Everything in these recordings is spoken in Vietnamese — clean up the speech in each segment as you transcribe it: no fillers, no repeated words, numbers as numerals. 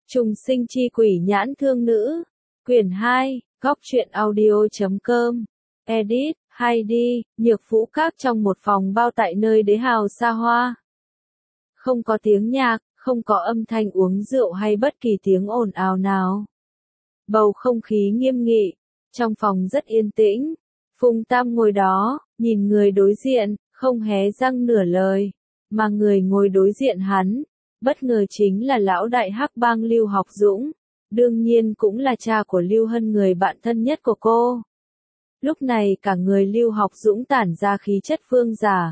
Trùng sinh chi quỷ nhãn thương nữ. Quyển 2, góc truyện audio.com. Edit, hay đi, nhược phũ các trong một phòng bao tại nơi đế hào xa hoa. Không có tiếng nhạc, không có âm thanh uống rượu hay bất kỳ tiếng ồn ào nào. Bầu không khí nghiêm nghị, trong phòng rất yên tĩnh. Phùng Tam ngồi đó, nhìn người đối diện, không hé răng nửa lời, mà người ngồi đối diện hắn, bất ngờ chính là lão đại Hắc Bang Lưu Học Dũng, đương nhiên cũng là cha của Lưu Hân, người bạn thân nhất của cô. Lúc này cả người Lưu Học Dũng tản ra khí chất vương giả.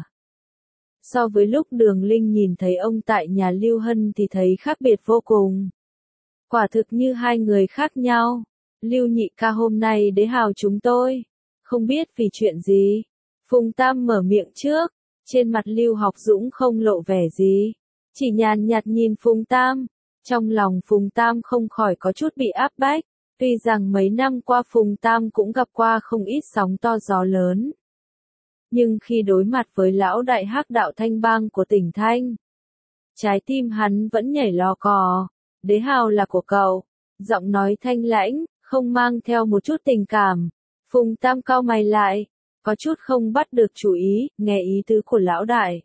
So với lúc Đường Linh nhìn thấy ông tại nhà Lưu Hân thì thấy khác biệt vô cùng. Quả thực như hai người khác nhau. Lưu nhị ca, hôm nay đế hào chúng tôi không biết vì chuyện gì. Phùng Tam mở miệng trước, trên mặt Lưu Học Dũng không lộ vẻ gì, chỉ nhàn nhạt nhìn Phùng Tam. Trong lòng Phùng Tam không khỏi có chút bị áp bách, tuy rằng mấy năm qua Phùng Tam cũng gặp qua không ít sóng to gió lớn. Nhưng khi đối mặt với lão đại Hắc đạo Thanh Bang của tỉnh Thanh, trái tim hắn vẫn nhảy lò cò. Đế hào là của cậu. Giọng nói thanh lãnh, không mang theo một chút tình cảm. Phùng Tam cau mày lại, có chút không bắt được chủ ý, nghe ý tứ của lão đại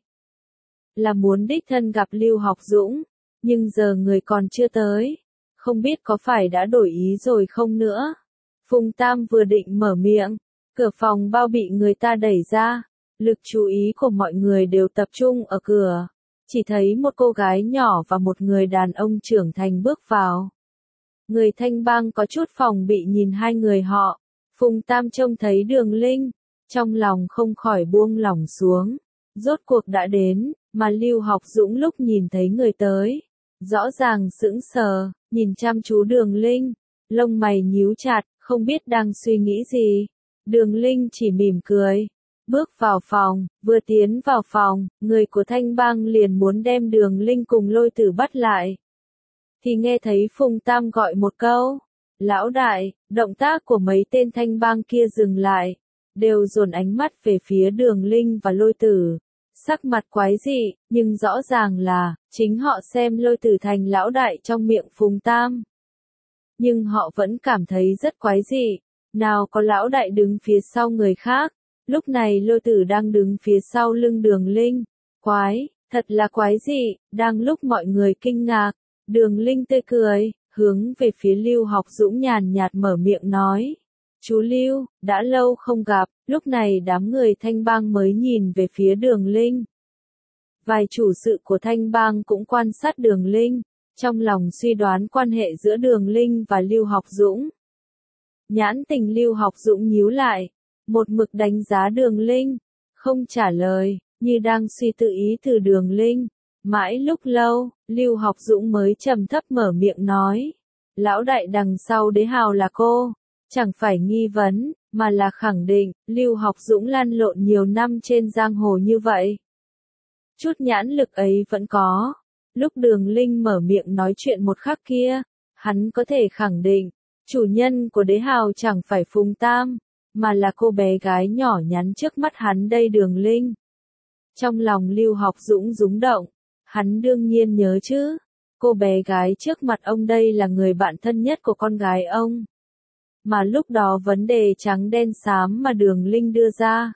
là muốn đích thân gặp Lưu Học Dũng, nhưng giờ người còn chưa tới, không biết có phải đã đổi ý rồi không nữa. Phùng Tam vừa định mở miệng, cửa phòng bao bị người ta đẩy ra, lực chú ý của mọi người đều tập trung ở cửa, chỉ thấy một cô gái nhỏ và một người đàn ông trưởng thành bước vào. Người Thanh Bang có chút phòng bị nhìn hai người họ. Phùng Tam trông thấy Đường Linh, trong lòng không khỏi buông lỏng xuống. Rốt cuộc đã đến, mà Lưu Học Dũng lúc nhìn thấy người tới, rõ ràng sững sờ, nhìn chăm chú Đường Linh, lông mày nhíu chặt, không biết đang suy nghĩ gì. Đường Linh chỉ mỉm cười, bước vào phòng. Vừa tiến vào phòng, người của Thanh Bang liền muốn đem Đường Linh cùng Lôi Tử bắt lại, thì nghe thấy Phùng Tam gọi một câu, lão đại. Động tác của mấy tên Thanh Bang kia dừng lại, đều dồn ánh mắt về phía Đường Linh và Lôi Tử, sắc mặt quái dị, nhưng rõ ràng là, chính họ xem Lôi Tử thành lão đại trong miệng Phùng Tam. Nhưng họ vẫn cảm thấy rất quái dị, nào có lão đại đứng phía sau người khác, lúc này Lôi Tử đang đứng phía sau lưng Đường Linh, quái, thật là quái dị. Đang lúc mọi người kinh ngạc, Đường Linh tươi cười, hướng về phía Lưu Học Dũng nhàn nhạt mở miệng nói. Chú Lưu, đã lâu không gặp. Lúc này đám người Thanh Bang mới nhìn về phía Đường Linh. Vài chủ sự của Thanh Bang cũng quan sát Đường Linh, trong lòng suy đoán quan hệ giữa Đường Linh và Lưu Học Dũng. Nhãn tình Lưu Học Dũng nhíu lại, một mực đánh giá Đường Linh, không trả lời, như đang suy tư ý từ Đường Linh. Mãi lúc lâu, Lưu Học Dũng mới trầm thấp mở miệng nói. Lão đại đằng sau đế hào là cô, chẳng phải nghi vấn, mà là khẳng định. Lưu Học Dũng lăn lộn nhiều năm trên giang hồ như vậy, chút nhãn lực ấy vẫn có. Lúc Đường Linh mở miệng nói chuyện một khắc kia, hắn có thể khẳng định, chủ nhân của đế hào chẳng phải Phùng Tam, mà là cô bé gái nhỏ nhắn trước mắt hắn đây, Đường Linh. Trong lòng Lưu Học Dũng rúng động. Hắn đương nhiên nhớ chứ, cô bé gái trước mặt ông đây là người bạn thân nhất của con gái ông. Mà lúc đó vấn đề trắng đen xám mà Đường Linh đưa ra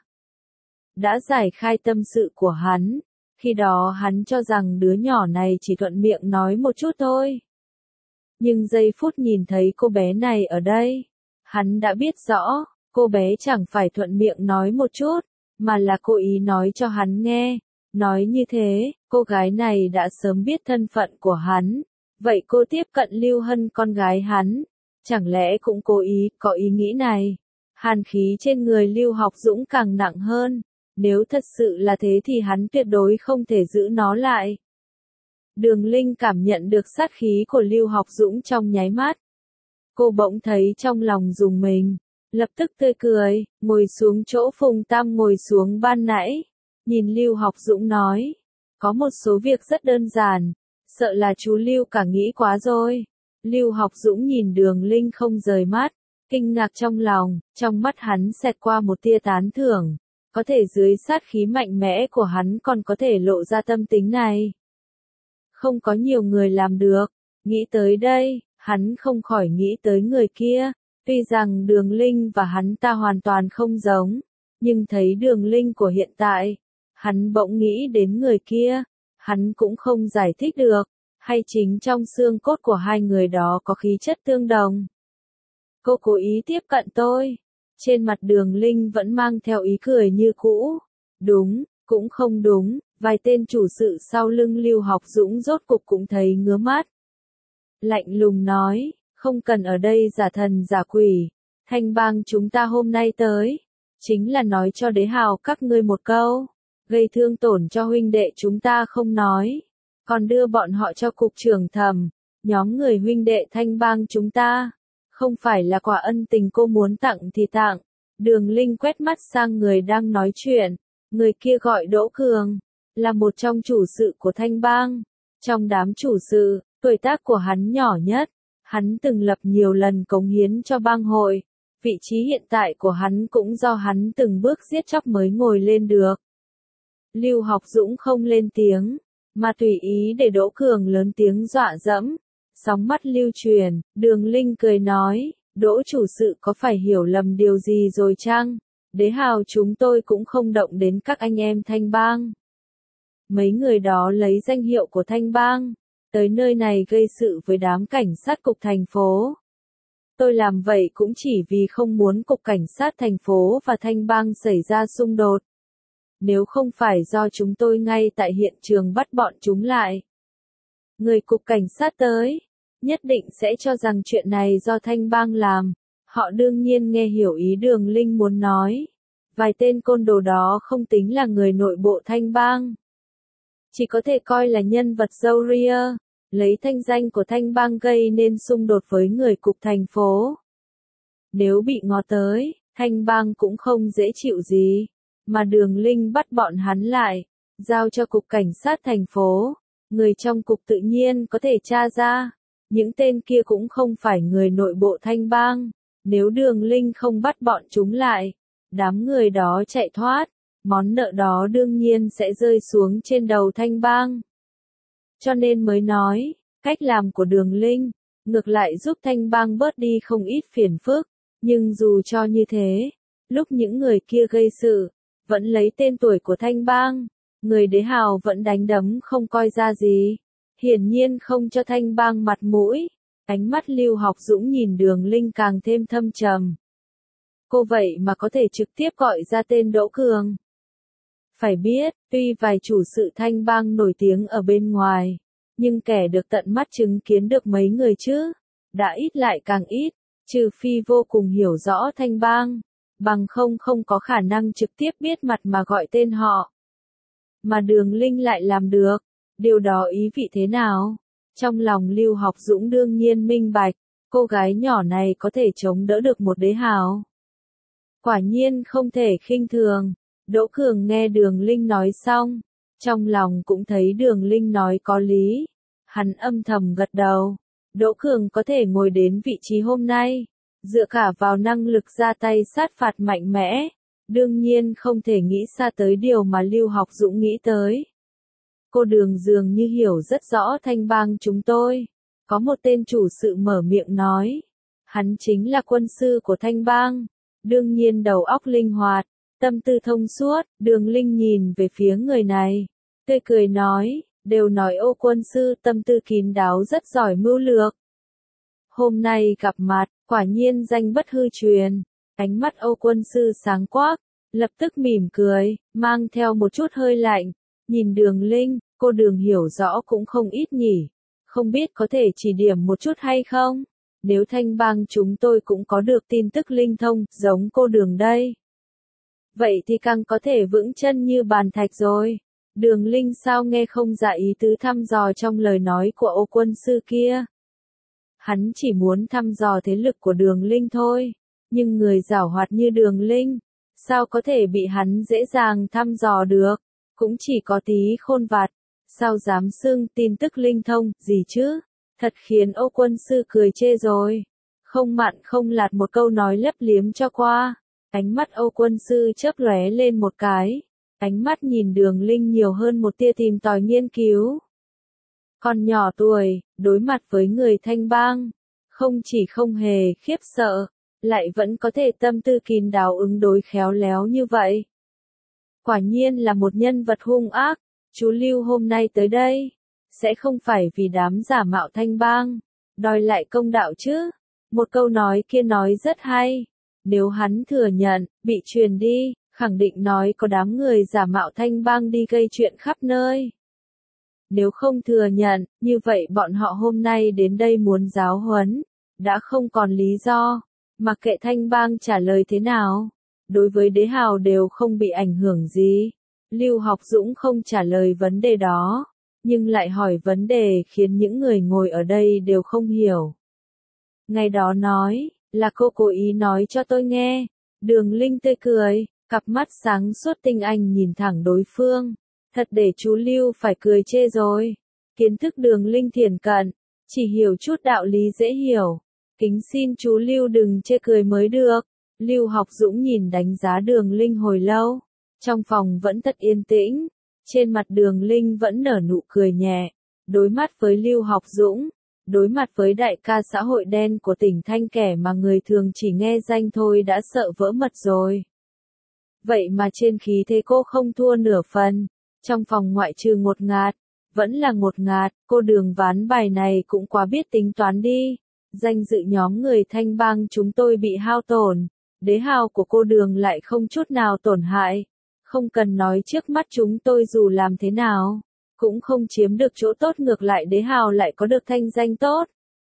đã giải khai tâm sự của hắn. Khi đó hắn cho rằng đứa nhỏ này chỉ thuận miệng nói một chút thôi. Nhưng giây phút nhìn thấy cô bé này ở đây, hắn đã biết rõ, cô bé chẳng phải thuận miệng nói một chút, mà là cố ý nói cho hắn nghe. Nói như thế, cô gái này đã sớm biết thân phận của hắn. Vậy cô tiếp cận Lưu Hân, con gái hắn, chẳng lẽ cũng cố ý, có ý nghĩ này? Hàn khí trên người Lưu Học Dũng càng nặng hơn. Nếu thật sự là thế thì hắn tuyệt đối không thể giữ nó lại. Đường Linh cảm nhận được sát khí của Lưu Học Dũng trong nháy mắt. Cô bỗng thấy trong lòng rùng mình, lập tức tươi cười, ngồi xuống chỗ Phùng Tam ngồi xuống ban nãy. Nhìn Lưu Học Dũng nói, có một số việc rất đơn giản, sợ là chú Lưu cả nghĩ quá rồi. Lưu Học Dũng nhìn Đường Linh không rời mắt, kinh ngạc trong lòng, trong mắt hắn xẹt qua một tia tán thưởng, có thể dưới sát khí mạnh mẽ của hắn còn có thể lộ ra tâm tính này. Không có nhiều người làm được, Nghĩ tới đây, hắn không khỏi nghĩ tới người kia, tuy rằng Đường Linh và hắn ta hoàn toàn không giống, nhưng thấy Đường Linh của hiện tại, hắn bỗng nghĩ đến người kia, hắn cũng không giải thích được, hay chính trong xương cốt của hai người đó có khí chất tương đồng. Cô cố ý tiếp cận tôi, trên mặt Đường Linh vẫn mang theo ý cười như cũ, đúng, cũng không đúng, vài tên chủ sự sau lưng Lưu Học Dũng rốt cục cũng thấy ngứa mắt. Lạnh lùng nói, không cần ở đây giả thần giả quỷ, Thanh Bang chúng ta hôm nay tới, chính là nói cho đế hào các ngươi một câu, gây thương tổn cho huynh đệ chúng ta không nói, còn đưa bọn họ cho cục trưởng thẩm, nhóm người huynh đệ Thanh Bang chúng ta, không phải là quả ân tình cô muốn tặng thì tặng. Đường Linh quét mắt sang người đang nói chuyện, người kia gọi Đỗ Cường, là một trong chủ sự của Thanh Bang. Trong đám chủ sự, tuổi tác của hắn nhỏ nhất, hắn từng lập nhiều lần cống hiến cho bang hội, vị trí hiện tại của hắn cũng do hắn từng bước giết chóc mới ngồi lên được. Lưu Học Dũng không lên tiếng, mà tùy ý để Đỗ Cường lớn tiếng dọa dẫm. Sóng mắt lưu truyền, Đường Linh cười nói, Đỗ chủ sự có phải hiểu lầm điều gì rồi chăng? Đế hào chúng tôi cũng không động đến các anh em Thanh Bang. Mấy người đó lấy danh hiệu của Thanh Bang, tới nơi này gây sự với đám cảnh sát cục thành phố. Tôi làm vậy cũng chỉ vì không muốn cục cảnh sát thành phố và Thanh Bang xảy ra xung đột. Nếu không phải do chúng tôi ngay tại hiện trường bắt bọn chúng lại. Người cục cảnh sát tới, nhất định sẽ cho rằng chuyện này do Thanh Bang làm. Họ đương nhiên nghe hiểu ý Đường Linh muốn nói. Vài tên côn đồ đó không tính là người nội bộ Thanh Bang. Chỉ có thể coi là nhân vật râu ria, lấy thanh danh của Thanh Bang gây nên xung đột với người cục thành phố. Nếu bị ngó tới, Thanh Bang cũng không dễ chịu gì, mà Đường Linh bắt bọn hắn lại, giao cho cục cảnh sát thành phố. Người trong cục tự nhiên có thể tra ra, những tên kia cũng không phải người nội bộ Thanh Bang. Nếu Đường Linh không bắt bọn chúng lại, đám người đó chạy thoát, món nợ đó đương nhiên sẽ rơi xuống trên đầu Thanh Bang. Cho nên mới nói, cách làm của Đường Linh, ngược lại giúp Thanh Bang bớt đi không ít phiền phức, nhưng dù cho như thế, lúc những người kia gây sự, vẫn lấy tên tuổi của Thanh Bang, người đế hào vẫn đánh đấm không coi ra gì, hiển nhiên không cho Thanh Bang mặt mũi. Ánh mắt Lưu Học Dũng nhìn Đường Linh càng thêm thâm trầm. Cô vậy mà có thể trực tiếp gọi ra tên Đỗ Cường. Phải biết, tuy vài chủ sự Thanh Bang nổi tiếng ở bên ngoài, nhưng kẻ được tận mắt chứng kiến được mấy người chứ, đã ít lại càng ít, trừ phi vô cùng hiểu rõ Thanh Bang, bằng không có khả năng trực tiếp biết mặt mà gọi tên họ. Mà Đường Linh lại làm được, điều đó ý vị thế nào? Trong lòng Lưu Học Dũng đương nhiên minh bạch, cô gái nhỏ này có thể chống đỡ được một đế hào. Quả nhiên không thể khinh thường. Đỗ Cường nghe Đường Linh nói xong, trong lòng cũng thấy Đường Linh nói có lý. Hắn âm thầm gật đầu. Đỗ Cường có thể ngồi đến vị trí hôm nay, dựa cả vào năng lực ra tay sát phạt mạnh mẽ, đương nhiên không thể nghĩ xa tới điều mà Lưu Học Dũng nghĩ tới. Cô Đường dường như hiểu rất rõ Thanh Bang chúng tôi. Có một tên chủ sự mở miệng nói, hắn chính là quân sư của Thanh Bang, đương nhiên đầu óc linh hoạt, tâm tư thông suốt. Đường Linh nhìn về phía người này, tươi cười nói, đều nói Ô quân sư tâm tư kín đáo rất giỏi mưu lược. Hôm nay gặp mặt, quả nhiên danh bất hư truyền. Ánh mắt Ô quân sư sáng quắc, lập tức mỉm cười, mang theo một chút hơi lạnh, nhìn Đường Linh, cô Đường hiểu rõ cũng không ít nhỉ, không biết có thể chỉ điểm một chút hay không? Nếu Thanh Bang chúng tôi cũng có được tin tức linh thông, giống cô Đường đây. Vậy thì càng có thể vững chân như bàn thạch rồi. Đường Linh sao nghe không ra ý tứ thăm dò trong lời nói của Ô quân sư kia. Hắn chỉ muốn thăm dò thế lực của Đường Linh thôi, nhưng người giảo hoạt như Đường Linh, sao có thể bị hắn dễ dàng thăm dò được, cũng chỉ có tí khôn vặt, sao dám xưng tin tức linh thông, gì chứ, thật khiến Ô quân sư cười chê rồi, không mặn không lạt một câu nói lấp liếm cho qua. Ánh mắt Ô quân sư chớp lóe lên một cái, ánh mắt nhìn Đường Linh nhiều hơn một tia tìm tòi nghiên cứu. Còn nhỏ tuổi, đối mặt với người Thanh Bang, không chỉ không hề khiếp sợ, lại vẫn có thể tâm tư kín đáo ứng đối khéo léo như vậy. Quả nhiên là một nhân vật hung ác, chú Lưu hôm nay tới đây, sẽ không phải vì đám giả mạo Thanh Bang, đòi lại công đạo chứ. Một câu nói kia nói rất hay, nếu hắn thừa nhận, bị truyền đi, khẳng định nói có đám người giả mạo Thanh Bang đi gây chuyện khắp nơi. Nếu không thừa nhận, như vậy bọn họ hôm nay đến đây muốn giáo huấn, đã không còn lý do, mặc kệ Thanh Bang trả lời thế nào. Đối với Đế Hào đều không bị ảnh hưởng gì. Lưu Học Dũng không trả lời vấn đề đó, nhưng lại hỏi vấn đề khiến những người ngồi ở đây đều không hiểu. Ngày đó nói, là cô cố ý nói cho tôi nghe. Đường Linh tươi cười, cặp mắt sáng suốt tinh anh nhìn thẳng đối phương. Thật để chú Lưu phải cười chê rồi. Kiến thức Đường Linh thiển cận, chỉ hiểu chút đạo lý dễ hiểu. Kính xin chú Lưu đừng chê cười mới được. Lưu Học Dũng nhìn đánh giá Đường Linh hồi lâu. Trong phòng vẫn thật yên tĩnh. Trên mặt Đường Linh vẫn nở nụ cười nhẹ. Đối mắt với Lưu Học Dũng, đối mặt với đại ca xã hội đen của tỉnh Thanh, kẻ mà người thường chỉ nghe danh thôi đã sợ vỡ mật rồi. Vậy mà trên khí thế cô không thua nửa phần. Trong phòng ngoại trừ ngột ngạt, vẫn là ngột ngạt, cô Đường ván bài này cũng quá biết tính toán đi. Danh dự nhóm người Thanh Bang chúng tôi bị hao tổn, Đế Hào của cô Đường lại không chút nào tổn hại. Không cần nói trước mắt chúng tôi dù làm thế nào, cũng không chiếm được chỗ tốt, ngược lại Đế Hào lại có được thanh danh tốt.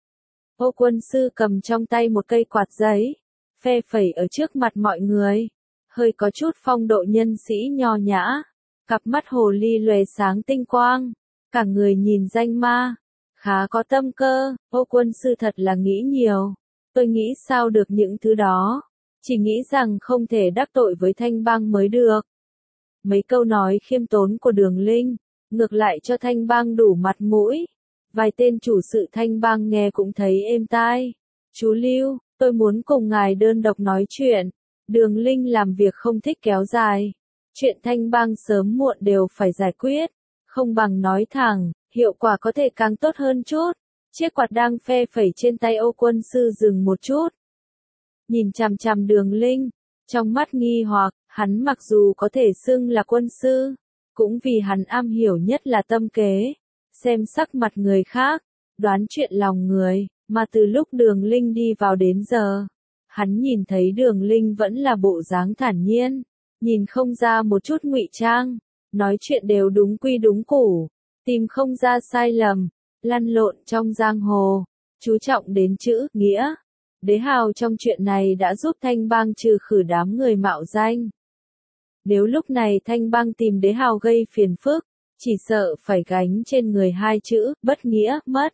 Ô Quân Sư cầm trong tay một cây quạt giấy, phe phẩy ở trước mặt mọi người, hơi có chút phong độ nhân sĩ nho nhã, cặp mắt hồ ly lóe sáng tinh quang, cả người nhìn danh ma, khá có tâm cơ. Ô Quân Sư thật là nghĩ nhiều, tôi nghĩ sao được những thứ đó, chỉ nghĩ rằng không thể đắc tội với Thanh Bang mới được. Mấy câu nói khiêm tốn của Đường Linh, ngược lại cho Thanh Bang đủ mặt mũi. Vài tên chủ sự Thanh Bang nghe cũng thấy êm tai. Chú Lưu, tôi muốn cùng ngài đơn độc nói chuyện. Đường Linh làm việc không thích kéo dài. Chuyện Thanh Bang sớm muộn đều phải giải quyết. Không bằng nói thẳng, hiệu quả có thể càng tốt hơn chút. Chiếc quạt đang phe phẩy trên tay Ô Quân Sư dừng một chút. Nhìn chằm chằm Đường Linh, trong mắt nghi hoặc, hắn mặc dù có thể xưng là quân sư, cũng vì hắn am hiểu nhất là tâm kế, xem sắc mặt người khác, đoán chuyện lòng người, mà từ lúc Đường Linh đi vào đến giờ, hắn nhìn thấy Đường Linh vẫn là bộ dáng thản nhiên, nhìn không ra một chút ngụy trang, nói chuyện đều đúng quy đúng củ, tìm không ra sai lầm, lăn lộn trong giang hồ, chú trọng đến chữ nghĩa. Đế Hào trong chuyện này đã giúp Thanh Bang trừ khử đám người mạo danh. Nếu lúc này Thanh Bang tìm Đế Hào gây phiền phức, chỉ sợ phải gánh trên người hai chữ, bất nghĩa, mất.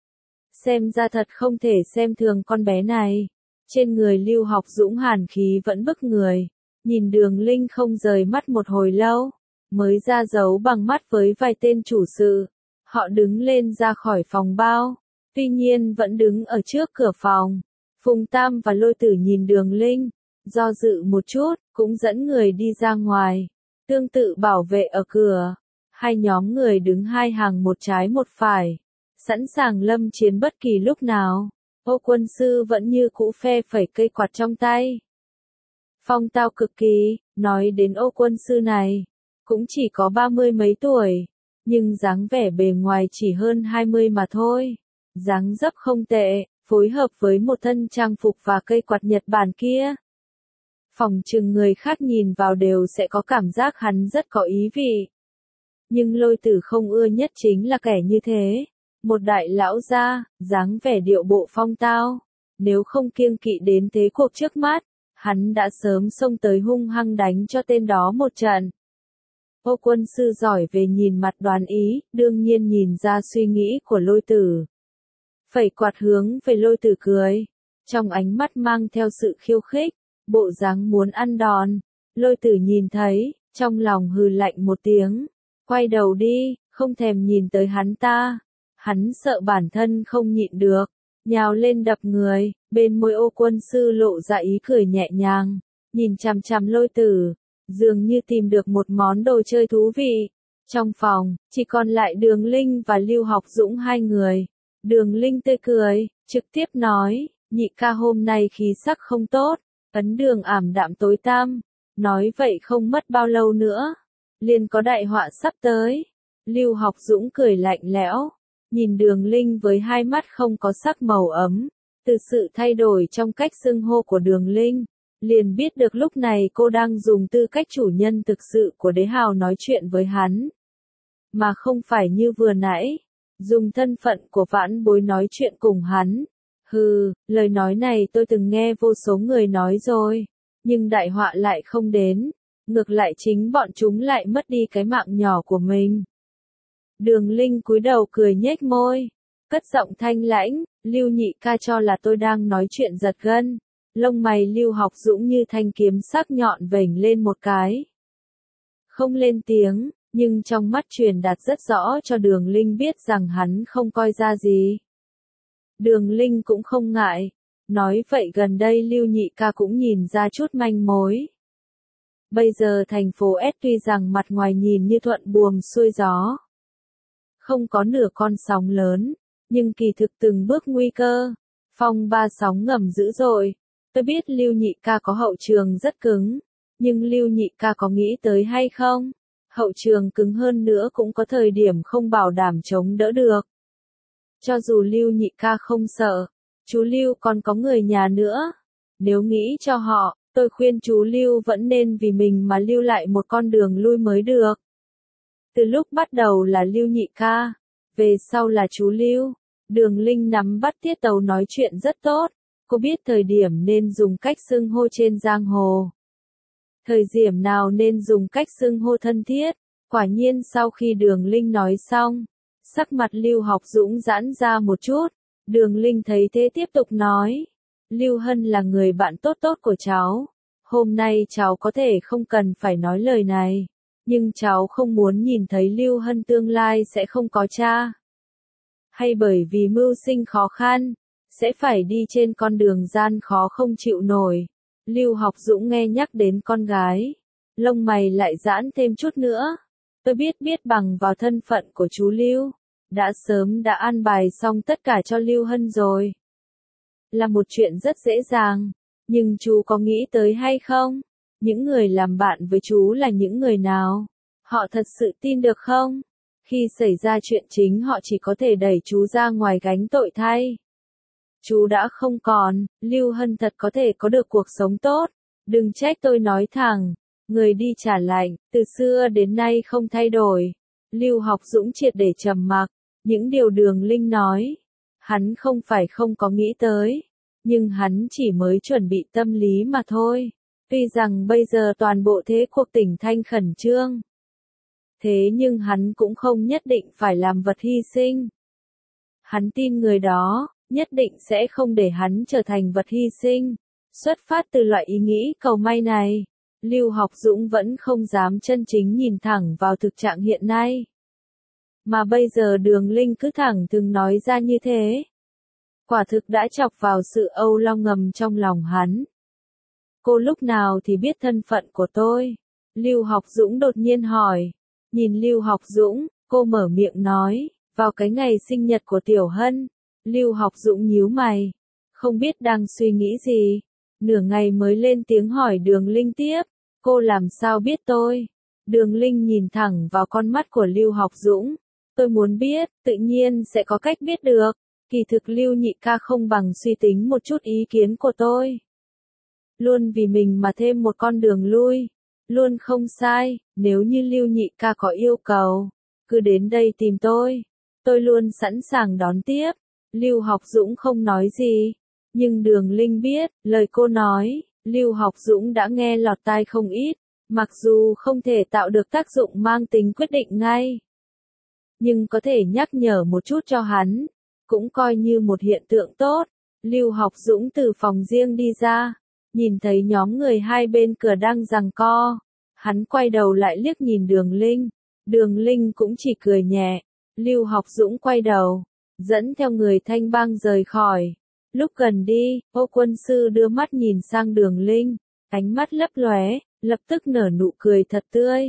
Xem ra thật không thể xem thường con bé này. Trên người Lưu Học Dũng hàn khí vẫn bức người. Nhìn Đường Linh không rời mắt một hồi lâu, mới ra dấu bằng mắt với vài tên chủ sự. Họ đứng lên ra khỏi phòng bao, tuy nhiên vẫn đứng ở trước cửa phòng. Phùng Tam và Lôi Tử nhìn Đường Linh, do dự một chút, cũng dẫn người đi ra ngoài, tương tự bảo vệ ở cửa. Hai nhóm người đứng hai hàng một trái một phải, sẵn sàng lâm chiến bất kỳ lúc nào. Ô Quân Sư vẫn như cũ phe phẩy cây quạt trong tay. Phong tao cực kỳ, nói đến Ô Quân Sư này, cũng chỉ có 30 mấy tuổi, nhưng dáng vẻ bề ngoài chỉ hơn 20 mà thôi. Dáng dấp không tệ, phối hợp với một thân trang phục và cây quạt Nhật Bản kia. Phòng chừng người khác nhìn vào đều sẽ có cảm giác hắn rất có ý vị. Nhưng Lôi Tử không ưa nhất chính là kẻ như thế. Một đại lão gia, dáng vẻ điệu bộ phong tao. Nếu không kiêng kỵ đến thế cuộc trước mắt, hắn đã sớm xông tới hung hăng đánh cho tên đó một trận. Ô Quân Sư giỏi về nhìn mặt đoán ý, đương nhiên nhìn ra suy nghĩ của Lôi Tử. Phẩy quạt hướng về Lôi Tử cười, trong ánh mắt mang theo sự khiêu khích, bộ dáng muốn ăn đòn. Lôi Tử nhìn thấy, trong lòng hừ lạnh một tiếng, quay đầu đi, không thèm nhìn tới hắn ta. Hắn sợ bản thân không nhịn được, nhào lên đập người, bên môi Ô Quân Sư lộ ra ý cười nhẹ nhàng, nhìn chằm chằm Lôi Tử, dường như tìm được một món đồ chơi thú vị. Trong phòng, chỉ còn lại Đường Linh và Lưu Học Dũng hai người. Đường Linh tươi cười, trực tiếp nói, nhị ca hôm nay khí sắc không tốt, ấn đường ảm đạm tối tăm. Nói vậy không mất bao lâu nữa, liền có đại họa sắp tới. Lưu Học Dũng cười lạnh lẽo, nhìn Đường Linh với hai mắt không có sắc màu ấm. Từ sự thay đổi trong cách xưng hô của Đường Linh, liền biết được lúc này cô đang dùng tư cách chủ nhân thực sự của Đế Hào nói chuyện với hắn. Mà không phải như vừa nãy, dùng thân phận của vãn bối nói chuyện cùng hắn. Hừ, lời nói này tôi từng nghe vô số người nói rồi, nhưng đại họa lại không đến, ngược lại chính bọn chúng lại mất đi cái mạng nhỏ của mình. Đường Linh cúi đầu cười nhếch môi, cất giọng thanh lãnh, Lưu nhị ca cho là tôi đang nói chuyện giật gân. Lông mày Lưu Học Dũng như thanh kiếm sắc nhọn vểnh lên một cái. Không lên tiếng, nhưng trong mắt truyền đạt rất rõ cho Đường Linh biết rằng hắn không coi ra gì. Đường Linh cũng không ngại, nói vậy gần đây Lưu nhị ca cũng nhìn ra chút manh mối. Bây giờ thành phố S tuy rằng mặt ngoài nhìn như thuận buồm xuôi gió, không có nửa con sóng lớn, nhưng kỳ thực từng bước nguy cơ, phong ba sóng ngầm dữ dội. Tôi biết Lưu nhị ca có hậu trường rất cứng, nhưng Lưu nhị ca có nghĩ tới hay không? Hậu trường cứng hơn nữa cũng có thời điểm không bảo đảm chống đỡ được. Cho dù Lưu nhị ca không sợ, chú Lưu còn có người nhà nữa. Nếu nghĩ cho họ, tôi khuyên chú Lưu vẫn nên vì mình mà lưu lại một con đường lui mới được. Từ lúc bắt đầu là Lưu nhị ca, về sau là chú Lưu. Đường Linh nắm bắt tiết tấu nói chuyện rất tốt. Cô biết thời điểm nên dùng cách xưng hô trên giang hồ. Thời điểm nào nên dùng cách xưng hô thân thiết. Quả nhiên sau khi Đường Linh nói xong, sắc mặt Lưu Học Dũng giãn ra một chút. Đường Linh thấy thế tiếp tục nói. Lưu Hân là người bạn tốt tốt của cháu. Hôm nay cháu có thể không cần phải nói lời này. Nhưng cháu không muốn nhìn thấy Lưu Hân tương lai sẽ không có cha. Hay bởi vì mưu sinh khó khăn, sẽ phải đi trên con đường gian khó không chịu nổi. Lưu Học Dũng nghe nhắc đến con gái, lông mày lại giãn thêm chút nữa. Tôi biết bằng vào thân phận của chú Lưu, đã sớm đã an bài xong tất cả cho Lưu Hân rồi. Là một chuyện rất dễ dàng, nhưng chú có nghĩ tới hay không? Những người làm bạn với chú là những người nào? Họ thật sự tin được không? Khi xảy ra chuyện chính họ chỉ có thể đẩy chú ra ngoài gánh tội thay. Chú đã không còn, Lưu Hân thật có thể có được cuộc sống tốt. Đừng trách tôi nói thẳng, người đi trả lạnh, từ xưa đến nay không thay đổi. Lưu Học Dũng triệt để trầm mặc, những điều Đường Linh nói, hắn không phải không có nghĩ tới, nhưng hắn chỉ mới chuẩn bị tâm lý mà thôi. Tuy rằng bây giờ toàn bộ thế cuộc tỉnh Thanh khẩn trương, thế nhưng hắn cũng không nhất định phải làm vật hy sinh. Hắn tin người đó nhất định sẽ không để hắn trở thành vật hy sinh. Xuất phát từ loại ý nghĩ cầu may này, Lưu Học Dũng vẫn không dám chân chính nhìn thẳng vào thực trạng hiện nay. Mà bây giờ Đường Linh cứ thẳng thừng nói ra như thế. Quả thực đã chọc vào sự âu lo ngầm trong lòng hắn. Cô lúc nào thì biết thân phận của tôi? Lưu Học Dũng đột nhiên hỏi. Nhìn Lưu Học Dũng, cô mở miệng nói, vào cái ngày sinh nhật của Tiểu Hân. Lưu Học Dũng nhíu mày, không biết đang suy nghĩ gì. Nửa ngày mới lên tiếng hỏi Đường Linh tiếp, cô làm sao biết tôi? Đường Linh nhìn thẳng vào con mắt của Lưu Học Dũng. Tôi muốn biết, tự nhiên sẽ có cách biết được. Kỳ thực Lưu nhị ca không bằng suy tính một chút ý kiến của tôi. Luôn vì mình mà thêm một con đường lui. Luôn không sai, nếu như Lưu nhị ca có yêu cầu, cứ đến đây tìm tôi. Tôi luôn sẵn sàng đón tiếp. Lưu Học Dũng không nói gì. Nhưng Đường Linh biết, lời cô nói, Lưu Học Dũng đã nghe lọt tai không ít. Mặc dù không thể tạo được tác dụng mang tính quyết định ngay, nhưng có thể nhắc nhở một chút cho hắn, cũng coi như một hiện tượng tốt. Lưu Học Dũng từ phòng riêng đi ra, nhìn thấy nhóm người hai bên cửa đang giằng co. Hắn quay đầu lại liếc nhìn Đường Linh. Đường Linh cũng chỉ cười nhẹ. Lưu Học Dũng quay đầu, dẫn theo người Thanh Bang rời khỏi. Lúc gần đi, Ô Quân Sư đưa mắt nhìn sang Đường Linh, ánh mắt lấp lóe, lập tức nở nụ cười thật tươi.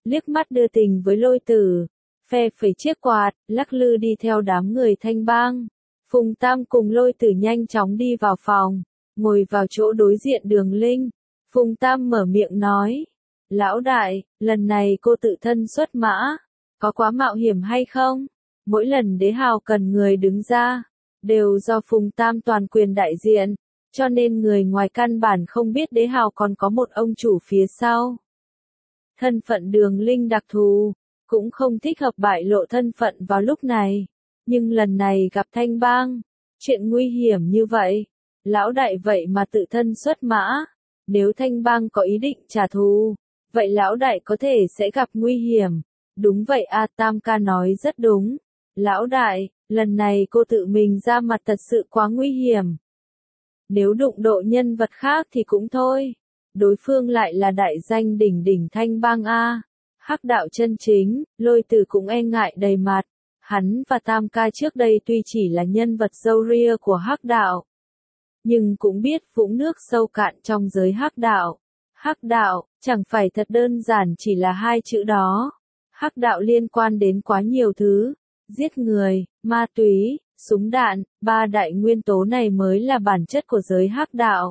liếc mắt đưa tình với Lôi Tử, phe phẩy chiếc quạt, lắc lư đi theo đám người Thanh Bang. Phùng Tam cùng Lôi Tử nhanh chóng đi vào phòng, ngồi vào chỗ đối diện Đường Linh. Phùng Tam mở miệng nói, lão đại, lần này cô tự thân xuất mã, có quá mạo hiểm hay không? Mỗi lần Đế Hào cần người đứng ra, đều do Phùng Tam toàn quyền đại diện, cho nên người ngoài căn bản không biết Đế Hào còn có một ông chủ phía sau. Thân phận Đường Linh đặc thù, cũng không thích hợp bại lộ thân phận vào lúc này, nhưng lần này gặp Thanh Bang, chuyện nguy hiểm như vậy, lão đại vậy mà tự thân xuất mã, nếu Thanh Bang có ý định trả thù, vậy lão đại có thể sẽ gặp nguy hiểm. Đúng vậy a, Tam ca nói rất đúng. Lão đại, lần này cô tự mình ra mặt thật sự quá nguy hiểm. Nếu đụng độ nhân vật khác thì cũng thôi. Đối phương lại là đại danh đỉnh đỉnh Thanh Bang a. Hắc đạo chân chính, Lôi Tử cũng e ngại đầy mặt. Hắn và Tam ca trước đây tuy chỉ là nhân vật râu ria của Hắc đạo, nhưng cũng biết vũng nước sâu cạn trong giới Hắc đạo. Hắc đạo, chẳng phải thật đơn giản chỉ là hai chữ đó. Hắc đạo liên quan đến quá nhiều thứ, giết người, ma túy, súng đạn, ba đại nguyên tố này mới là bản chất của giới Hắc đạo.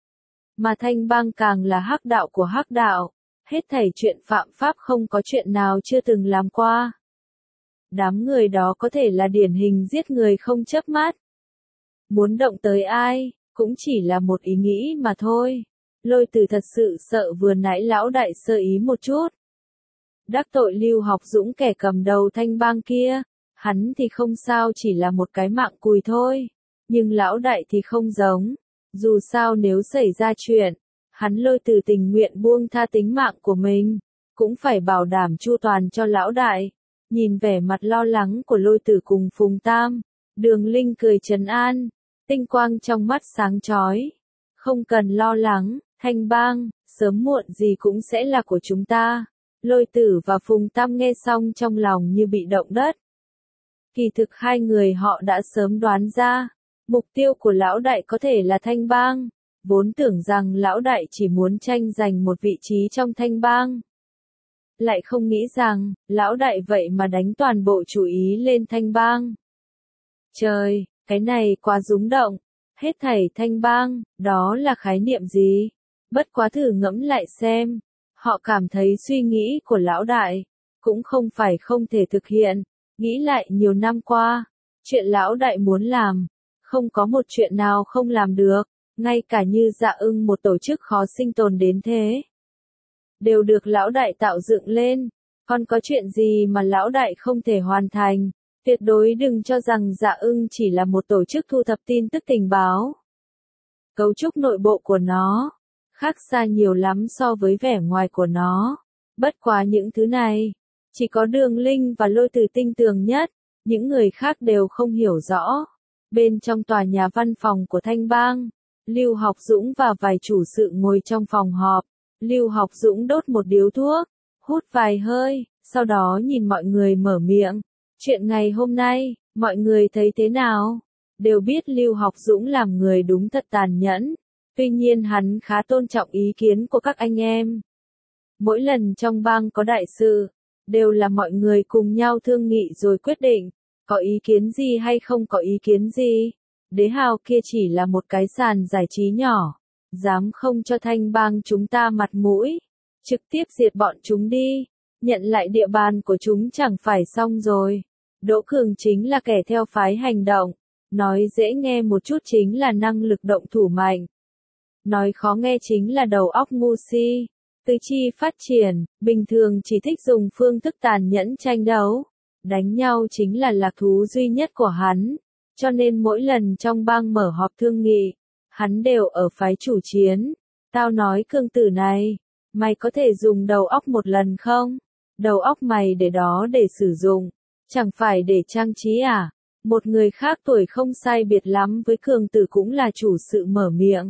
Mà Thanh Bang càng là Hắc đạo của Hắc đạo, hết thảy chuyện phạm pháp không có chuyện nào chưa từng làm qua. Đám người đó có thể là điển hình giết người không chớp mắt. Muốn động tới ai, cũng chỉ là một ý nghĩ mà thôi. Lôi Tử thật sự sợ vừa nãy lão đại sơ ý một chút. Đắc tội Lưu Học Dũng kẻ cầm đầu Thanh Bang kia, hắn thì không sao, chỉ là một cái mạng cùi thôi. Nhưng lão đại thì không giống. Dù sao nếu xảy ra chuyện, hắn Lôi Tử tình nguyện buông tha tính mạng của mình, cũng phải bảo đảm chu toàn cho lão đại. Nhìn vẻ mặt lo lắng của Lôi Tử cùng Phùng Tam, Đường Linh cười trấn an, tinh quang trong mắt sáng chói. Không cần lo lắng, Thanh Bang, sớm muộn gì cũng sẽ là của chúng ta. Lôi Tử và Phùng Tam nghe xong trong lòng như bị động đất. Kỳ thực hai người họ đã sớm đoán ra, mục tiêu của lão đại có thể là Thanh Bang, vốn tưởng rằng lão đại chỉ muốn tranh giành một vị trí trong Thanh Bang. Lại không nghĩ rằng, lão đại vậy mà đánh toàn bộ chú ý lên Thanh Bang. Trời, cái này quá rúng động, hết thảy Thanh Bang, đó là khái niệm gì? Bất quá thử ngẫm lại xem, họ cảm thấy suy nghĩ của lão đại, cũng không phải không thể thực hiện, nghĩ lại nhiều năm qua, chuyện lão đại muốn làm, không có một chuyện nào không làm được, ngay cả như Dạ Ưng một tổ chức khó sinh tồn đến thế. Đều được lão đại tạo dựng lên, còn có chuyện gì mà lão đại không thể hoàn thành, tuyệt đối đừng cho rằng Dạ Ưng chỉ là một tổ chức thu thập tin tức tình báo. Cấu trúc nội bộ của nó, khác xa nhiều lắm so với vẻ ngoài của nó. Bất quá những thứ này, chỉ có Đường Linh và Lôi Tử tinh tường nhất, những người khác đều không hiểu rõ. Bên trong tòa nhà văn phòng của Thanh Bang, Lưu Học Dũng và vài chủ sự ngồi trong phòng họp. Lưu Học Dũng đốt một điếu thuốc, hút vài hơi, sau đó nhìn mọi người mở miệng. Chuyện ngày hôm nay, mọi người thấy thế nào? Đều biết Lưu Học Dũng làm người đúng thật tàn nhẫn. Tuy nhiên hắn khá tôn trọng ý kiến của các anh em. Mỗi lần trong bang có đại sự, đều là mọi người cùng nhau thương nghị rồi quyết định, có ý kiến gì hay không có ý kiến gì. Đế Hào kia chỉ là một cái sàn giải trí nhỏ, dám không cho Thanh Bang chúng ta mặt mũi, trực tiếp diệt bọn chúng đi, nhận lại địa bàn của chúng chẳng phải xong rồi. Đỗ Cường chính là kẻ theo phái hành động, nói dễ nghe một chút chính là năng lực động thủ mạnh. Nói khó nghe chính là đầu óc ngu si, tứ chi phát triển, bình thường chỉ thích dùng phương thức tàn nhẫn tranh đấu. Đánh nhau chính là lạc thú duy nhất của hắn, cho nên mỗi lần trong bang mở họp thương nghị, hắn đều ở phái chủ chiến. Tao nói Cương tử này, mày có thể dùng đầu óc một lần không? Đầu óc mày để đó để sử dụng, chẳng phải để trang trí à? Một người khác tuổi không sai biệt lắm với Cường tử cũng là chủ sự mở miệng.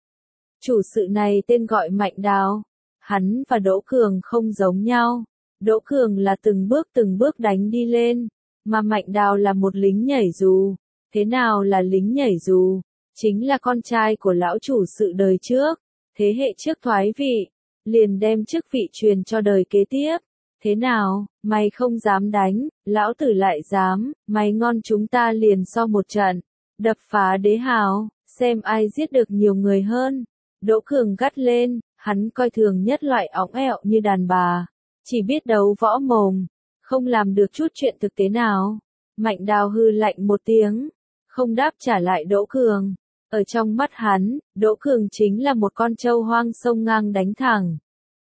Chủ sự này tên gọi Mạnh Đào. Hắn và Đỗ Cường không giống nhau. Đỗ Cường là từng bước đánh đi lên, mà Mạnh Đào là một lính nhảy dù. Thế nào là lính nhảy dù? Chính là con trai của lão chủ sự đời trước. Thế hệ trước thoái vị, liền đem chức vị truyền cho đời kế tiếp. Thế nào, mày không dám đánh, lão tử lại dám, mày ngon chúng ta liền so một trận, đập phá đế hào, xem ai giết được nhiều người hơn. Đỗ Cường gắt lên, hắn coi thường nhất loại óng ẹo như đàn bà, chỉ biết đấu võ mồm, không làm được chút chuyện thực tế nào. Mạnh Đào hư lạnh một tiếng, không đáp trả lại Đỗ Cường. Ở trong mắt hắn, Đỗ Cường chính là một con trâu hoang sông ngang đánh thẳng.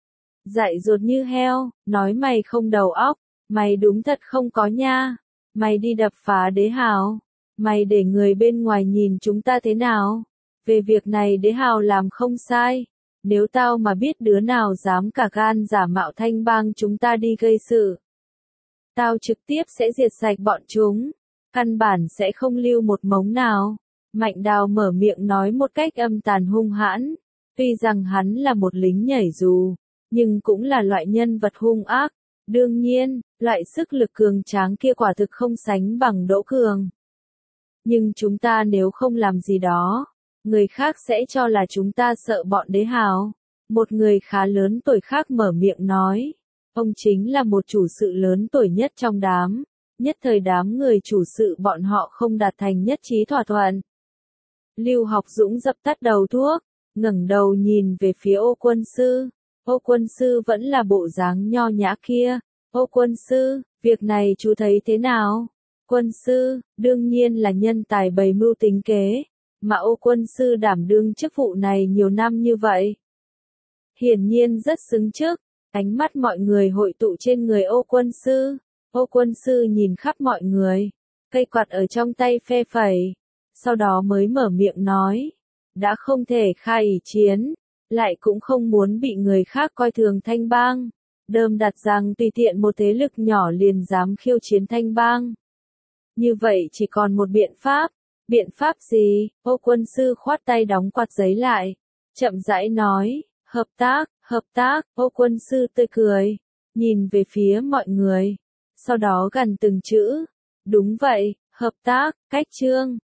Dại dột như heo, nói mày không đầu óc, mày đúng thật không có nha. Mày đi đập phá đế hào, mày để người bên ngoài nhìn chúng ta thế nào? Về việc này đế hào làm không sai, nếu tao mà biết đứa nào dám cả gan giả mạo Thanh Bang chúng ta đi gây sự, tao trực tiếp sẽ diệt sạch bọn chúng, căn bản sẽ không lưu một mống nào. Mạnh Đào mở miệng nói một cách âm tàn hung hãn, tuy rằng hắn là một lính nhảy dù, nhưng cũng là loại nhân vật hung ác. Đương nhiên, loại sức lực cường tráng kia quả thực không sánh bằng Đỗ Cường. Nhưng chúng ta nếu không làm gì đó, người khác sẽ cho là chúng ta sợ bọn đế hào. Một người khá lớn tuổi khác mở miệng nói, ông chính là một chủ sự lớn tuổi nhất trong đám, nhất thời đám người chủ sự bọn họ không đạt thành nhất trí thỏa thuận. Lưu Học Dũng dập tắt đầu thuốc, ngẩng đầu nhìn về phía Ô Quân Sư. Ô Quân Sư vẫn là bộ dáng nho nhã kia. Ô Quân Sư, việc này chú thấy thế nào? Quân Sư, đương nhiên là nhân tài bày mưu tính kế, mà Ô Quân Sư đảm đương chức vụ này nhiều năm như vậy. Hiển nhiên rất xứng chức, ánh mắt mọi người hội tụ trên người Ô Quân Sư. Ô Quân Sư nhìn khắp mọi người, cây quạt ở trong tay phe phẩy, sau đó mới mở miệng nói, đã không thể khai ý chiến, lại cũng không muốn bị người khác coi thường Thanh Bang, đơm đặt rằng tùy tiện một thế lực nhỏ liền dám khiêu chiến Thanh Bang. Như vậy chỉ còn một biện pháp gì? Ô Quân Sư khoát tay đóng quạt giấy lại, chậm rãi nói, hợp tác, Ô Quân Sư tươi cười, nhìn về phía mọi người, sau đó gần từng chữ, đúng vậy, hợp tác, cách chương.